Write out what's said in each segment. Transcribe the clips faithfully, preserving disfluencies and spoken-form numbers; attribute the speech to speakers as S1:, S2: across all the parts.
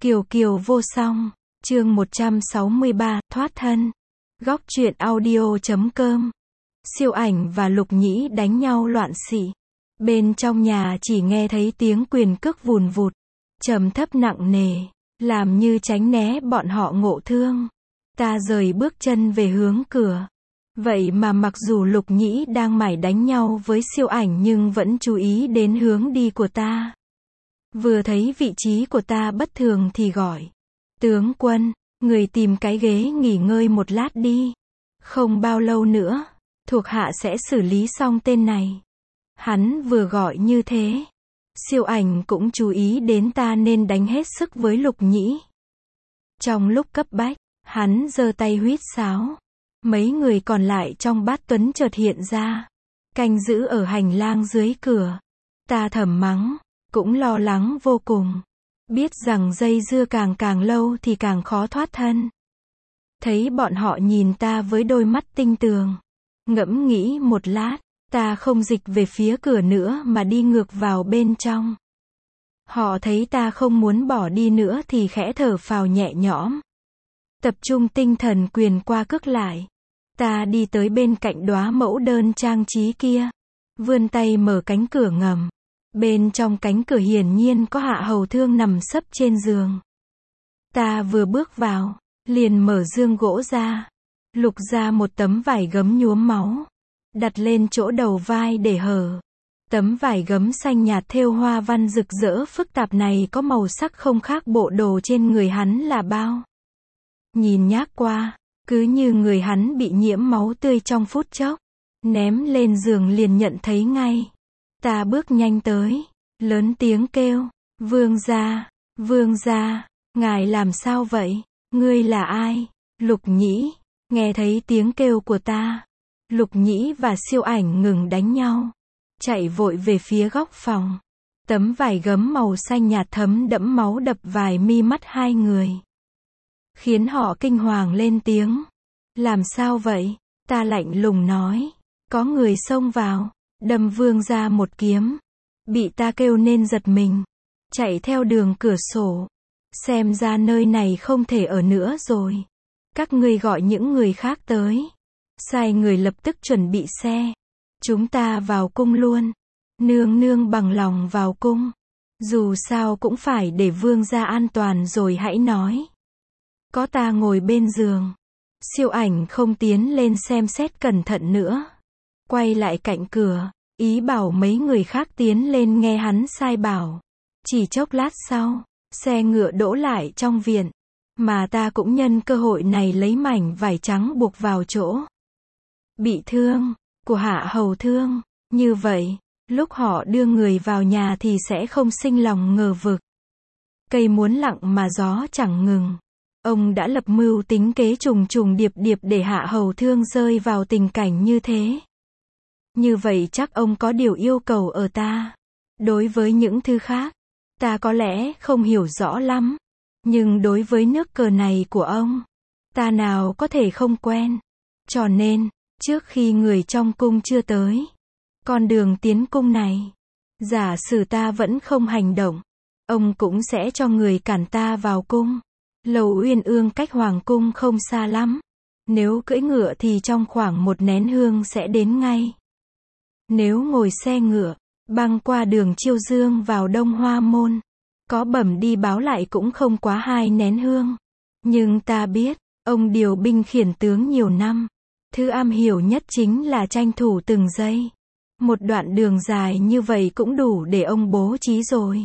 S1: Kiều Kiều vô song, chương một trăm sáu mươi ba, thoát thân. Góc truyện audio chấm com. Siêu Ảnh và Lục Nhĩ đánh nhau loạn xị. Bên trong nhà chỉ nghe thấy tiếng quyền cước vùn vụt, trầm thấp nặng nề, làm như tránh né bọn họ ngộ thương. Ta rời bước chân về hướng cửa. Vậy mà mặc dù Lục Nhĩ đang mải đánh nhau với Siêu Ảnh nhưng vẫn chú ý đến hướng đi của ta. Vừa thấy vị trí của ta bất thường thì gọi: tướng quân, người tìm cái ghế nghỉ ngơi một lát đi. Không bao lâu nữa, thuộc hạ sẽ xử lý xong tên này. Hắn vừa gọi như thế, Siêu Ảnh cũng chú ý đến ta nên đánh hết sức với Lục Nhĩ. Trong lúc cấp bách, hắn giơ tay huýt sáo. Mấy người còn lại trong bát tuấn chợt hiện ra, canh giữ ở hành lang dưới cửa. Ta thầm mắng, cũng lo lắng vô cùng. Biết rằng dây dưa càng càng lâu thì càng khó thoát thân. Thấy bọn họ nhìn ta với đôi mắt tinh tường. Ngẫm nghĩ một lát, ta không dịch về phía cửa nữa mà đi ngược vào bên trong. Họ thấy ta không muốn bỏ đi nữa thì khẽ thở phào nhẹ nhõm. Tập trung tinh thần quyền qua cước lại. Ta đi tới bên cạnh đóa mẫu đơn trang trí kia. Vươn tay mở cánh cửa ngầm. Bên trong cánh cửa hiển nhiên có Hạ Hầu Thương nằm sấp trên giường. Ta vừa bước vào, liền mở giường gỗ ra, lục ra một tấm vải gấm nhuốm máu, đặt lên chỗ đầu vai để hở. Tấm vải gấm xanh nhạt thêu hoa văn rực rỡ phức tạp này có màu sắc không khác bộ đồ trên người hắn là bao. Nhìn nhác qua, cứ như người hắn bị nhiễm máu tươi trong phút chốc. Ném lên giường liền nhận thấy ngay. Ta bước nhanh tới, lớn tiếng kêu: vương gia, vương gia, ngài làm sao vậy? Ngươi là ai? Lục Nhĩ. Nghe thấy tiếng kêu của ta, Lục Nhĩ và Siêu Ảnh ngừng đánh nhau, chạy vội về phía góc phòng. Tấm vải gấm màu xanh nhạt thấm đẫm máu đập vài mi mắt hai người, khiến họ kinh hoàng lên tiếng. Làm sao vậy? Ta lạnh lùng nói: có người xông vào, đâm vương gia một kiếm. Bị ta kêu nên giật mình, chạy theo đường cửa sổ. Xem ra nơi này không thể ở nữa rồi. Các ngươi gọi những người khác tới. Sai người lập tức chuẩn bị xe. Chúng ta vào cung luôn. Nương nương bằng lòng vào cung. Dù sao cũng phải để vương gia an toàn rồi hãy nói. Có ta ngồi bên giường. Siêu Ảnh không tiến lên xem xét cẩn thận nữa. Quay lại cạnh cửa, ý bảo mấy người khác tiến lên nghe hắn sai bảo. Chỉ chốc lát sau, xe ngựa đỗ lại trong viện. Mà ta cũng nhân cơ hội này lấy mảnh vải trắng buộc vào chỗ bị thương của Hạ Hầu Thương. Như vậy, lúc họ đưa người vào nhà thì sẽ không sinh lòng ngờ vực. Cây muốn lặng mà gió chẳng ngừng. Ông đã lập mưu tính kế trùng trùng điệp điệp để Hạ Hầu Thương rơi vào tình cảnh như thế. Như vậy chắc ông có điều yêu cầu ở ta. Đối với những thứ khác, ta có lẽ không hiểu rõ lắm. Nhưng đối với nước cờ này của ông, ta nào có thể không quen. Cho nên, trước khi người trong cung chưa tới, con đường tiến cung này, giả sử ta vẫn không hành động, ông cũng sẽ cho người cản ta vào cung. Lầu Uyên Ương cách hoàng cung không xa lắm. Nếu cưỡi ngựa thì trong khoảng một nén hương sẽ đến ngay. Nếu ngồi xe ngựa, băng qua đường Chiêu Dương vào Đông Hoa Môn, có bẩm đi báo lại cũng không quá hai nén hương. Nhưng ta biết, ông điều binh khiển tướng nhiều năm. Thứ am hiểu nhất chính là tranh thủ từng giây. Một đoạn đường dài như vậy cũng đủ để ông bố trí rồi.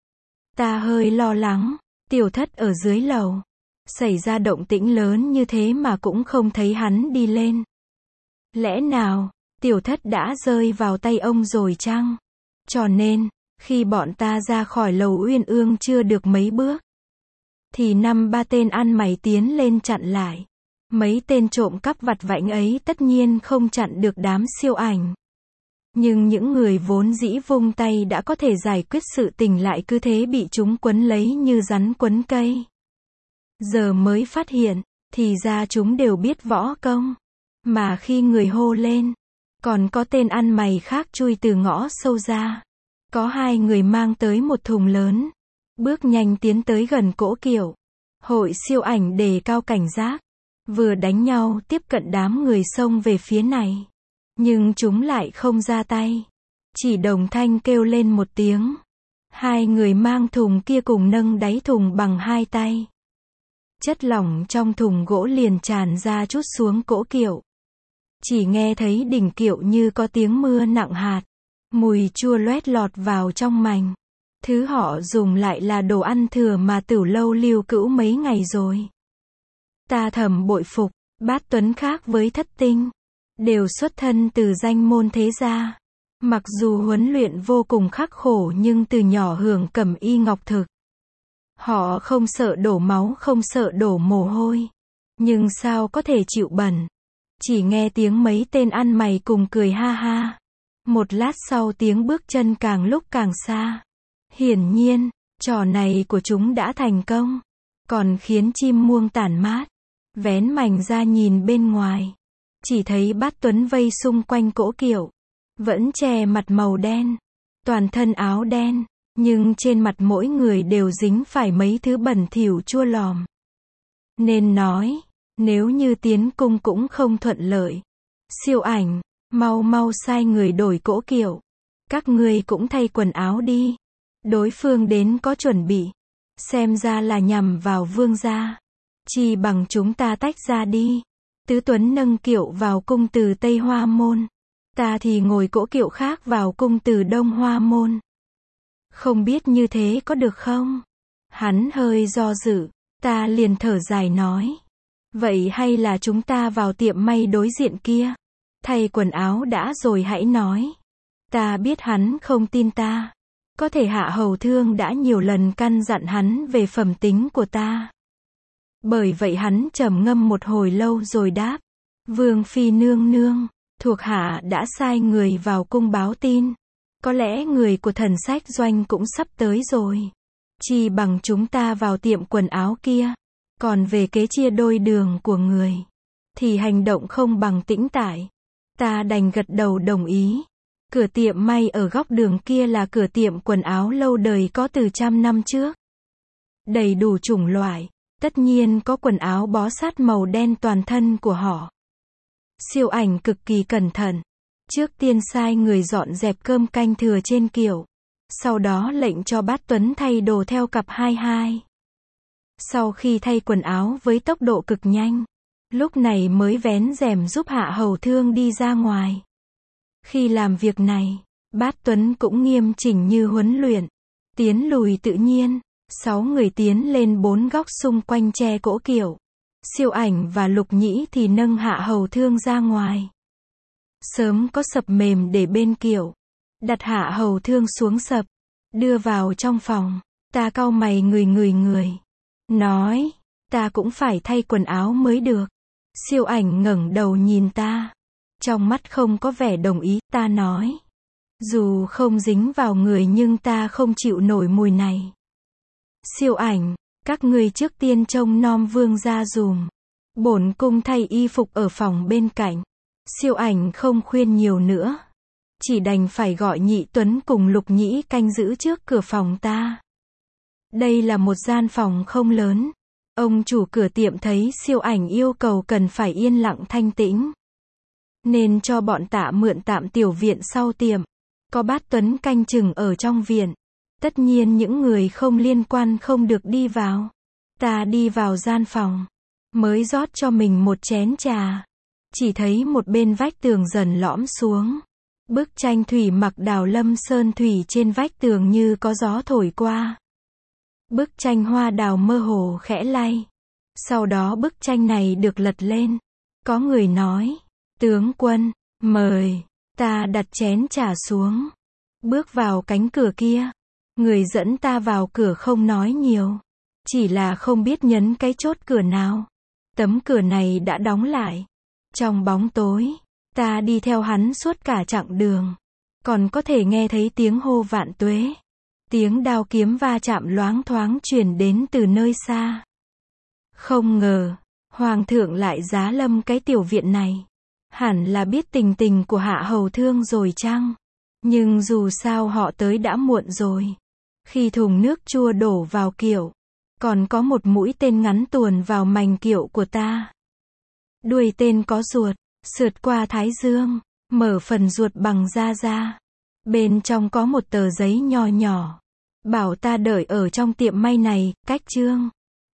S1: Ta hơi lo lắng, Tiểu Thất ở dưới lầu. Xảy ra động tĩnh lớn như thế mà cũng không thấy hắn đi lên. Lẽ nào Tiểu Thất đã rơi vào tay ông rồi chăng? Cho nên, khi bọn ta ra khỏi lầu Uyên Ương chưa được mấy bước, thì năm ba tên ăn mày tiến lên chặn lại. Mấy tên trộm cắp vặt vãnh ấy tất nhiên không chặn được đám Siêu Ảnh. Nhưng những người vốn dĩ vung tay đã có thể giải quyết sự tình lại cứ thế bị chúng quấn lấy như rắn quấn cây. Giờ mới phát hiện, thì ra chúng đều biết võ công. Mà khi người hô lên, còn có tên ăn mày khác chui từ ngõ sâu ra. Có hai người mang tới một thùng lớn. bước nhanh tiến tới gần cỗ kiệu. Hội siêu ảnh đề cao cảnh giác, vừa đánh nhau tiếp cận đám người xông về phía này. Nhưng chúng lại không ra tay, chỉ đồng thanh kêu lên một tiếng. Hai người mang thùng kia cùng nâng đáy thùng bằng hai tay. Chất lỏng trong thùng gỗ liền tràn ra chút xuống cỗ kiệu. Chỉ nghe thấy đỉnh kiệu như có tiếng mưa nặng hạt. Mùi chua loét lọt vào trong mành. Thứ họ dùng lại là đồ ăn thừa mà Tửu Lâu lưu cữu mấy ngày rồi. Ta thầm bội phục, Bát Tuấn khác với Thất Tinh. Đều xuất thân từ danh môn thế gia. Mặc dù huấn luyện vô cùng khắc khổ nhưng từ nhỏ hưởng cẩm y ngọc thực. Họ không sợ đổ máu, không sợ đổ mồ hôi. Nhưng sao có thể chịu bẩn. Chỉ nghe tiếng mấy tên ăn mày cùng cười ha ha. Một lát sau tiếng bước chân càng lúc càng xa. Hiển nhiên, trò này của chúng đã thành công. Còn khiến chim muông tản mát. Vén mành ra nhìn bên ngoài. Chỉ thấy Bát Tuấn vây xung quanh cỗ kiệu. Vẫn che mặt màu đen. Toàn thân áo đen. Nhưng trên mặt mỗi người đều dính phải mấy thứ bẩn thỉu chua lòm. Nên nói, nếu như tiến cung cũng không thuận lợi. Siêu ảnh, mau mau sai người đổi cỗ kiệu. Các ngươi cũng thay quần áo đi. Đối phương đến có chuẩn bị. Xem ra là nhằm vào vương gia. Chỉ bằng chúng ta tách ra đi. Tứ Tuấn nâng kiệu vào cung từ Tây Hoa Môn. Ta thì ngồi cỗ kiệu khác vào cung từ Đông Hoa Môn. Không biết như thế có được không? Hắn hơi do dự. Ta liền thở dài nói. Vậy hay là chúng ta vào tiệm may đối diện kia. Thay quần áo đã rồi hãy nói. Ta biết hắn không tin ta. Có thể Hạ Hầu Thương đã nhiều lần căn dặn hắn về phẩm tính của ta. Bởi vậy hắn trầm ngâm một hồi lâu rồi đáp. Vương phi nương nương, thuộc hạ đã sai người vào cung báo tin. Có lẽ người của Thần Sách Doanh cũng sắp tới rồi. Chỉ bằng chúng ta vào tiệm quần áo kia. Còn về kế chia đôi đường của người, thì hành động không bằng tĩnh tại. Ta đành gật đầu đồng ý. Cửa tiệm may ở góc đường kia là cửa tiệm quần áo lâu đời có từ trăm năm trước. Đầy đủ chủng loại. Tất nhiên có quần áo bó sát màu đen toàn thân của họ. Siêu ảnh cực kỳ cẩn thận. Trước tiên sai người dọn dẹp cơm canh thừa trên kiệu. Sau đó lệnh cho Bát Tuấn thay đồ theo cặp hai hai. Sau khi thay quần áo với tốc độ cực nhanh, lúc này mới vén rèm giúp Hạ Hầu Thương đi ra ngoài. Khi làm việc này, Bát Tuấn cũng nghiêm chỉnh như huấn luyện. Tiến lùi tự nhiên, sáu người tiến lên bốn góc xung quanh che cỗ kiệu. Siêu ảnh và Lục Nhĩ thì nâng Hạ Hầu Thương ra ngoài. Sớm có sập mềm để bên kiệu. Đặt Hạ Hầu Thương xuống sập. Đưa vào trong phòng. Ta cau mày người người người. Nói, ta cũng phải thay quần áo mới được. Siêu ảnh ngẩng đầu nhìn ta. Trong mắt không có vẻ đồng ý, ta nói. Dù không dính vào người nhưng ta không chịu nổi mùi này. Siêu ảnh, các ngươi trước tiên trông nom vương gia dùm. Bổn cung thay y phục ở phòng bên cạnh. Siêu ảnh không khuyên nhiều nữa. Chỉ đành phải gọi Nhị Tuấn cùng Lục Nhĩ canh giữ trước cửa phòng ta. Đây là một gian phòng không lớn. Ông chủ cửa tiệm thấy siêu ảnh yêu cầu cần phải yên lặng thanh tĩnh. Nên cho bọn Tạ mượn tạm tiểu viện sau tiệm. Có Bát Tuấn canh chừng ở trong viện. Tất nhiên những người không liên quan không được đi vào. Ta đi vào gian phòng. Mới rót cho mình một chén trà. Chỉ thấy một bên vách tường dần lõm xuống. Bức tranh thủy mặc Đào Lâm Sơn thủy trên vách tường như có gió thổi qua. Bức tranh hoa đào mơ hồ khẽ lay. Sau đó bức tranh này được lật lên. Có người nói, tướng quân, mời. Ta đặt chén trà xuống. Bước vào cánh cửa kia. Người dẫn ta vào cửa không nói nhiều. Chỉ là không biết nhấn cái chốt cửa nào. Tấm cửa này đã đóng lại. Trong bóng tối, ta đi theo hắn suốt cả chặng đường. Còn có thể nghe thấy tiếng hô vạn tuế. Tiếng đao kiếm va chạm loáng thoáng truyền đến từ nơi xa. Không ngờ, Hoàng thượng lại giá lâm cái tiểu viện này. Hẳn là biết tình tình của Hạ Hầu Thương rồi chăng? Nhưng dù sao họ tới đã muộn rồi. Khi thùng nước chua đổ vào kiệu, còn có một mũi tên ngắn tuồn vào mành kiệu của ta. Đuôi tên có ruột, sượt qua thái dương, mở phần ruột bằng da ra. Bên trong có một tờ giấy nho nhỏ. Bảo ta đợi ở trong tiệm may này, cách chương.